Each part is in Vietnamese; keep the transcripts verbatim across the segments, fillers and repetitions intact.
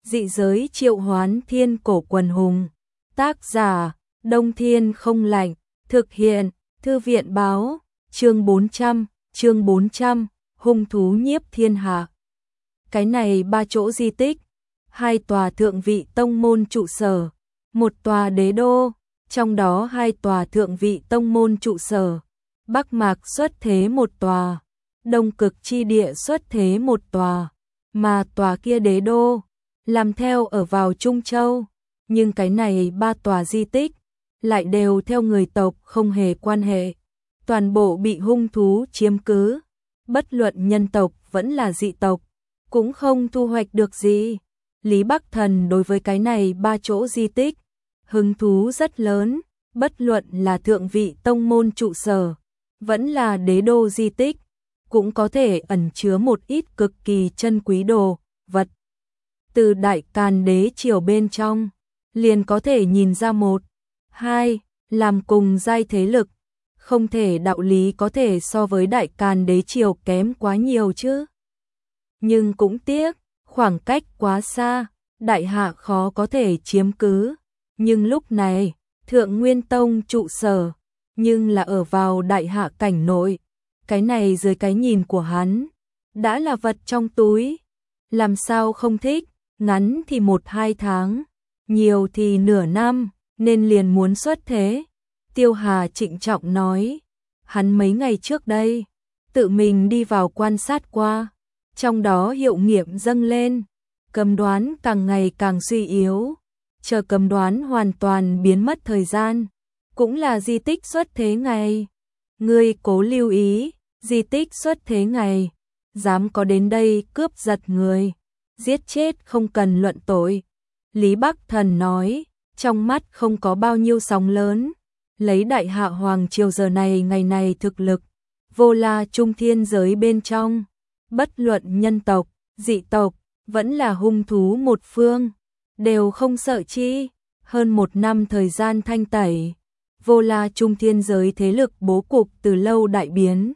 Dị giới triệu hoán thiên cổ quần hùng. Tác giả, Đông Thiên không lạnh. Thực hiện, Thư viện báo. Chương bốn trăm, chương bốn trăm, hung thú nhiếp thiên hạ. Cái này ba chỗ di tích, hai tòa thượng vị tông môn trụ sở, một tòa đế đô, trong đó hai tòa thượng vị tông môn trụ sở, Bắc Mạc xuất thế một tòa, Đông Cực chi địa xuất thế một tòa, mà tòa kia đế đô làm theo ở vào Trung Châu, nhưng cái này ba tòa di tích lại đều theo người tộc không hề quan hệ, toàn bộ bị hung thú chiếm cứ, bất luận nhân tộc vẫn là dị tộc, cũng không thu hoạch được gì. Lý Bắc Thần đối với cái này ba chỗ di tích, hứng thú rất lớn, bất luận là thượng vị tông môn trụ sở, vẫn là đế đô di tích, cũng có thể ẩn chứa một ít cực kỳ chân quý đồ, vật. Từ Đại Càn đế triều bên trong, liền có thể nhìn ra một, hai, làm cùng giai thế lực, không thể đạo lý có thể so với Đại Càn đế triều kém quá nhiều chứ. Nhưng cũng tiếc, khoảng cách quá xa, đại hạ khó có thể chiếm cứ, nhưng lúc này, Thượng Nguyên Tông trụ sở, nhưng là ở vào đại hạ cảnh nội, cái này dưới cái nhìn của hắn, đã là vật trong túi, làm sao không thích, ngắn thì một hai tháng, nhiều thì nửa năm, nên liền muốn xuất thế. Tiêu Hà trịnh trọng nói, hắn mấy ngày trước đây, tự mình đi vào quan sát qua, trong đó hiệu nghiệm dâng lên, cầm đoán càng ngày càng suy yếu, chờ cầm đoán hoàn toàn biến mất thời gian, cũng là di tích xuất thế ngày. Ngươi cố lưu ý, di tích xuất thế ngày, dám có đến đây cướp giật người, giết chết không cần luận tội. Lý Bắc Thần nói, trong mắt không có bao nhiêu sóng lớn, lấy đại hạ hoàng triều giờ này ngày này thực lực, vô la trung thiên giới bên trong, bất luận nhân tộc, dị tộc, vẫn là hung thú một phương, đều không sợ chi. Hơn một năm thời gian thanh tẩy, vô la trung thiên giới thế lực bố cục từ lâu đại biến.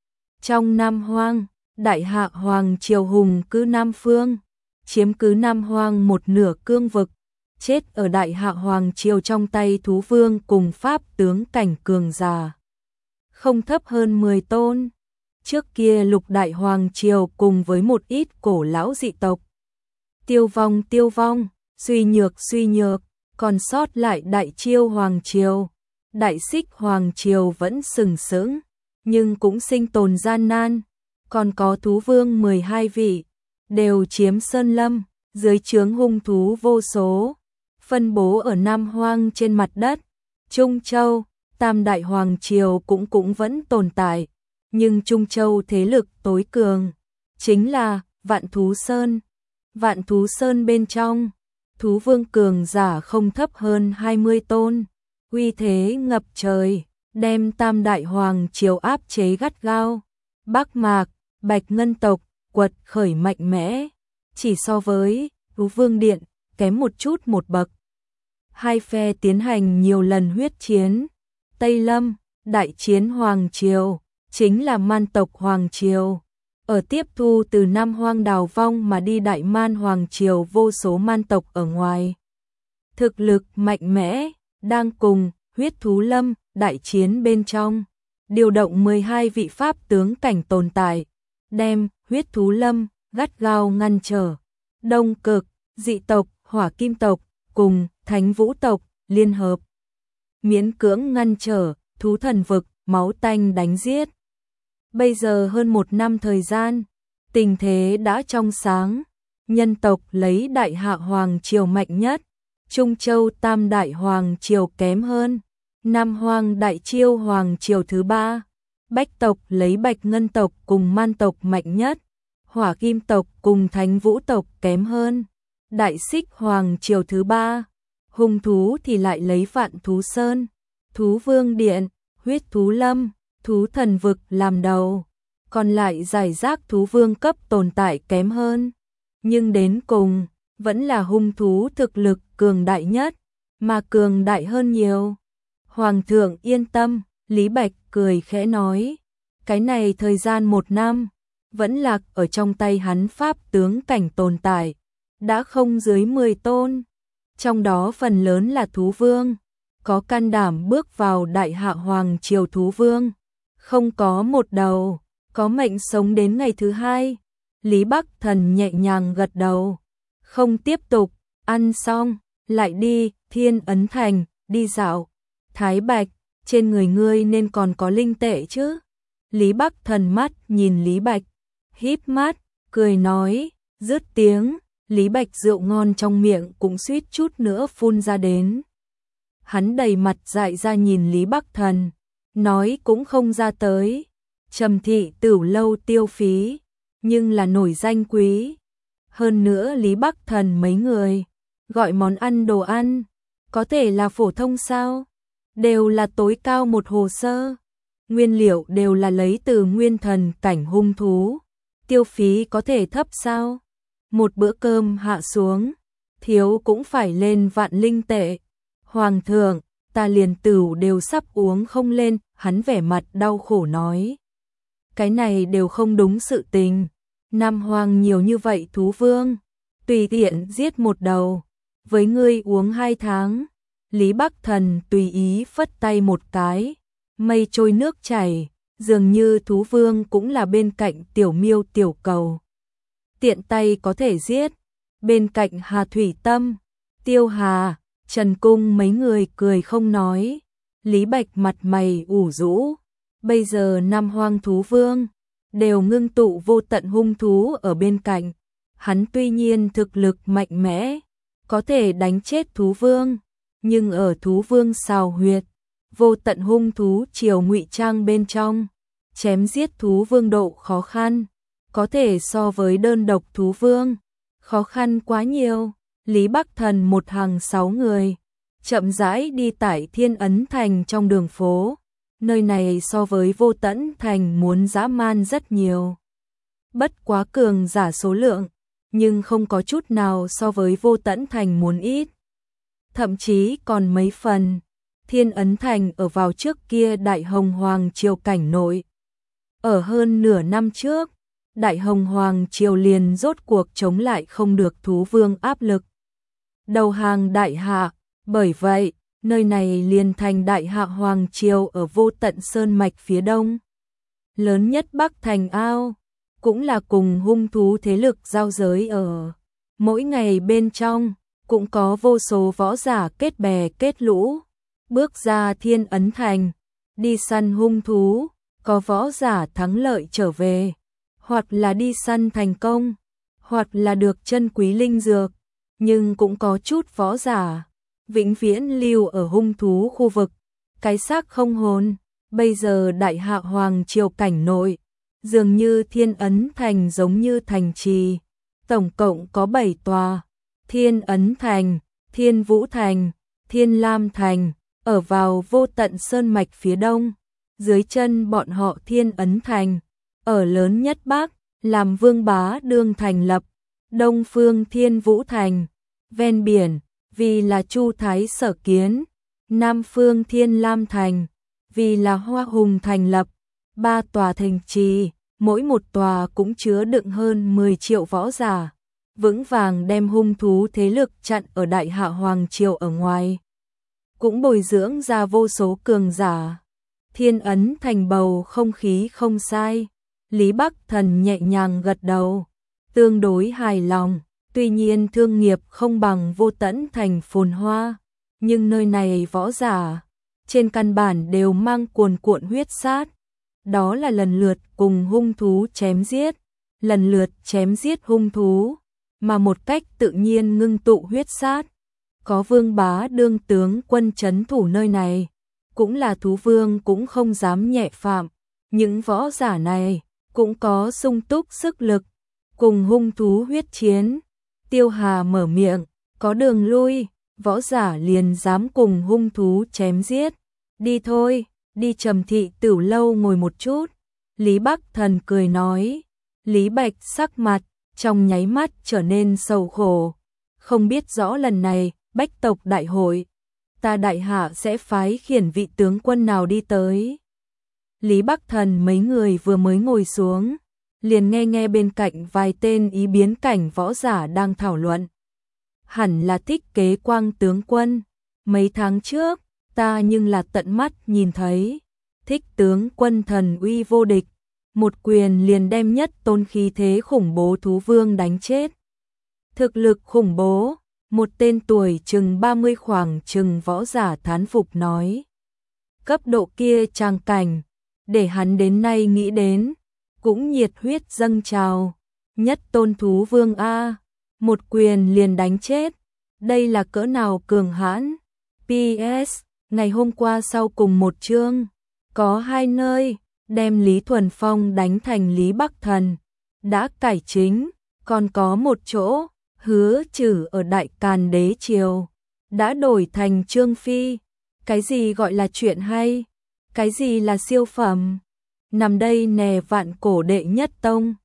Trong Nam Hoang, đại hạ hoàng triều hùng cứ Nam Phương, chiếm cứ Nam Hoang một nửa cương vực, chết ở đại hạ hoàng triều trong tay thú vương cùng pháp tướng cảnh cường giả, không thấp hơn mười tôn. Trước kia lục đại hoàng triều cùng với một ít cổ lão dị tộc, tiêu vong tiêu vong, suy nhược suy nhược, còn sót lại đại chiêu hoàng triều, đại xích hoàng triều vẫn sừng sững, nhưng cũng sinh tồn gian nan, còn có thú vương mười hai vị, đều chiếm sơn lâm, dưới trướng hung thú vô số, phân bố ở Nam Hoang trên mặt đất. Trung Châu, Tam đại hoàng triều cũng cũng vẫn tồn tại, nhưng Trung Châu thế lực tối cường chính là Vạn Thú Sơn. Vạn Thú Sơn bên trong, thú vương cường giả không thấp hơn hai mươi tôn, uy thế ngập trời, đem Tam đại hoàng triều áp chế gắt gao. Bắc Mạc, Bạch Ngân tộc quật khởi mạnh mẽ, chỉ so với Thú Vương Điện kém một chút một bậc. Hai phe tiến hành nhiều lần huyết chiến. Tây Lâm, đại chiến hoàng triều, chính là Man tộc hoàng triều, ở tiếp thu từ Nam Hoang đào vong mà đi đại Man hoàng triều vô số man tộc ở ngoài. Thực lực mạnh mẽ, đang cùng huyết thú lâm đại chiến bên trong, điều động mười hai vị pháp tướng cảnh tồn tại, đem huyết thú lâm gắt gao ngăn trở. Đông Cực, dị tộc, hỏa kim tộc cùng thánh vũ tộc liên hợp, miễn cưỡng ngăn trở thú thần vực, máu tanh đánh giết. Bây giờ hơn một năm thời gian, tình thế đã trong sáng, nhân tộc lấy đại hạ hoàng triều mạnh nhất, Trung Châu Tam đại hoàng triều kém hơn, Nam Hoang đại chiêu hoàng triều thứ ba, Bách tộc lấy Bạch Ngân tộc cùng Man tộc mạnh nhất, Hỏa Kim tộc cùng Thánh Vũ tộc kém hơn, Đại Xích hoàng triều thứ ba, hung thú thì lại lấy Vạn Thú Sơn, Thú Vương Điện, huyết thú lâm, thú thần vực làm đầu, còn lại giải rác thú vương cấp tồn tại kém hơn, nhưng đến cùng vẫn là hung thú thực lực cường đại nhất, mà cường đại hơn nhiều. Hoàng thượng yên tâm, Lý Bạch cười khẽ nói, cái này thời gian một năm, vẫn lạc ở trong tay hắn pháp tướng cảnh tồn tại, đã không dưới mười tôn, trong đó phần lớn là thú vương, có can đảm bước vào đại hạ hoàng triều thú vương, không có một đầu, có mệnh sống đến ngày thứ hai. Lý Bắc Thần nhẹ nhàng gật đầu, không tiếp tục, ăn xong, lại đi, Thiên Ấn Thành, đi dạo. Thái Bạch, trên người ngươi nên còn có linh tệ chứ? Lý Bắc Thần mắt nhìn Lý Bạch, híp mắt, cười nói, dứt tiếng, Lý Bạch rượu ngon trong miệng cũng suýt chút nữa phun ra đến. Hắn đầy mặt dại ra nhìn Lý Bắc Thần, nói cũng không ra tới, Trầm Thị Tửu lâu tiêu phí, nhưng là nổi danh quý. Hơn nữa Lý Bắc Thần mấy người, gọi món ăn đồ ăn, có thể là phổ thông sao? Đều là tối cao một hồ sơ, nguyên liệu đều là lấy từ nguyên thần cảnh hung thú, tiêu phí có thể thấp sao? Một bữa cơm hạ xuống, thiếu cũng phải lên vạn linh tệ. Hoàng thượng, ta liền tửu đều sắp uống không lên, hắn vẻ mặt đau khổ nói. Cái này đều không đúng sự tình, Nam Hoàng nhiều như vậy thú vương, tùy tiện giết một đầu, với ngươi uống hai tháng. Lý Bắc Thần tùy ý phất tay một cái, mây trôi nước chảy, dường như thú vương cũng là bên cạnh tiểu miêu tiểu cầu. Tiện tay có thể giết, bên cạnh Hà Thủy Tâm, Tiêu Hà, Trần Cung mấy người cười không nói. Lý Bạch mặt mày ủ rũ, bây giờ năm hoang thú vương, đều ngưng tụ vô tận hung thú ở bên cạnh. Hắn tuy nhiên thực lực mạnh mẽ, có thể đánh chết thú vương, nhưng ở thú vương xào huyệt, vô tận hung thú triều ngụy trang bên trong, chém giết thú vương độ khó khăn, có thể so với đơn độc thú vương, khó khăn quá nhiều. Lý Bắc Thần một hàng sáu người, chậm rãi đi tại Thiên Ấn Thành trong đường phố, nơi này so với Vô Tẫn Thành muốn dã man rất nhiều. Bất quá cường giả số lượng, nhưng không có chút nào so với Vô Tẫn Thành muốn ít. Thậm chí còn mấy phần, Thiên Ấn Thành ở vào trước kia Đại Hồng Hoàng triều cảnh nội. Ở hơn nửa năm trước, Đại Hồng Hoàng triều liền rốt cuộc chống lại không được thú vương áp lực, đầu hàng đại hạ, bởi vậy, nơi này liền thành Đại Hạ Hoàng triều ở Vô Tận Sơn mạch phía đông. Lớn nhất Bắc Thành Ao, cũng là cùng hung thú thế lực giao giới ở. Mỗi ngày bên trong, cũng có vô số võ giả kết bè kết lũ, bước ra Thiên Ấn Thành, đi săn hung thú, có võ giả thắng lợi trở về, hoặc là đi săn thành công, hoặc là được chân quý linh dược, nhưng cũng có chút võ giả vĩnh viễn lưu ở hung thú khu vực, cái xác không hồn. Bây giờ Đại Hạ Hoàng triều cảnh nội, dường như Thiên Ấn Thành giống như thành trì, tổng cộng có bảy tòa, Thiên Ấn Thành, Thiên Vũ Thành, Thiên Lam Thành, ở vào Vô Tận Sơn mạch phía đông, dưới chân bọn họ Thiên Ấn Thành, ở lớn nhất Bắc, làm Vương Bá Đương thành lập, Đông phương Thiên Vũ Thành, ven biển, vì là Chu Thái sở kiến, Nam phương Thiên Lam Thành, vì là Hoa Hùng thành lập, ba tòa thành trì, mỗi một tòa cũng chứa đựng hơn mười triệu võ giả, vững vàng đem hung thú thế lực chặn ở Đại Hạ Hoàng triều ở ngoài, cũng bồi dưỡng ra vô số cường giả. Thiên Ấn Thành bầu không khí không sai, Lý Bắc Thần nhẹ nhàng gật đầu, tương đối hài lòng. Tuy nhiên thương nghiệp không bằng Vô Tẫn Thành phồn hoa, nhưng nơi này võ giả, trên căn bản đều mang cuồn cuộn huyết sát. Đó là lần lượt cùng hung thú chém giết, lần lượt chém giết hung thú, mà một cách tự nhiên ngưng tụ huyết sát. Có Vương Bá Đương tướng quân trấn thủ nơi này, cũng là thú vương cũng không dám nhẹ phạm. Những võ giả này cũng có sung túc sức lực, cùng hung thú huyết chiến. Tiêu Hà mở miệng, có đường lui, võ giả liền dám cùng hung thú chém giết. Đi thôi, đi Trầm Thị Tửu lâu ngồi một chút. Lý Bắc Thần cười nói. Lý Bạch sắc mặt, trong nháy mắt trở nên sầu khổ. Không biết rõ lần này, bách tộc đại hội, ta Đại Hạ sẽ phái khiển vị tướng quân nào đi tới. Lý Bắc Thần mấy người vừa mới ngồi xuống, liền nghe nghe bên cạnh vài tên ý biến cảnh võ giả đang thảo luận. hẳn là Thích Kế Quang tướng quân. Mấy tháng trước, ta nhưng là tận mắt nhìn thấy. Thích tướng quân thần uy vô địch, một quyền liền đem nhất tôn khí thế khủng bố thú vương đánh chết. Thực lực khủng bố, một tên tuổi chừng ba mươi khoảng chừng võ giả thán phục nói. Cấp độ kia tràng cảnh, để hắn đến nay nghĩ đến, cũng nhiệt huyết dâng trào. Nhất tôn thú vương A, một quyền liền đánh chết, đây là cỡ nào cường hãn. pê ét, ngày hôm qua sau cùng một chương, có hai nơi, đem Lý Thuần Phong đánh thành Lý Bắc Thần, đã cải chính, còn có một chỗ, Hứa Trử ở Đại Càn Đế Triều, đã đổi thành Trương Phi. Cái gì gọi là chuyện hay? Cái gì là siêu phẩm? Nằm đây nè vạn cổ đệ nhất tông.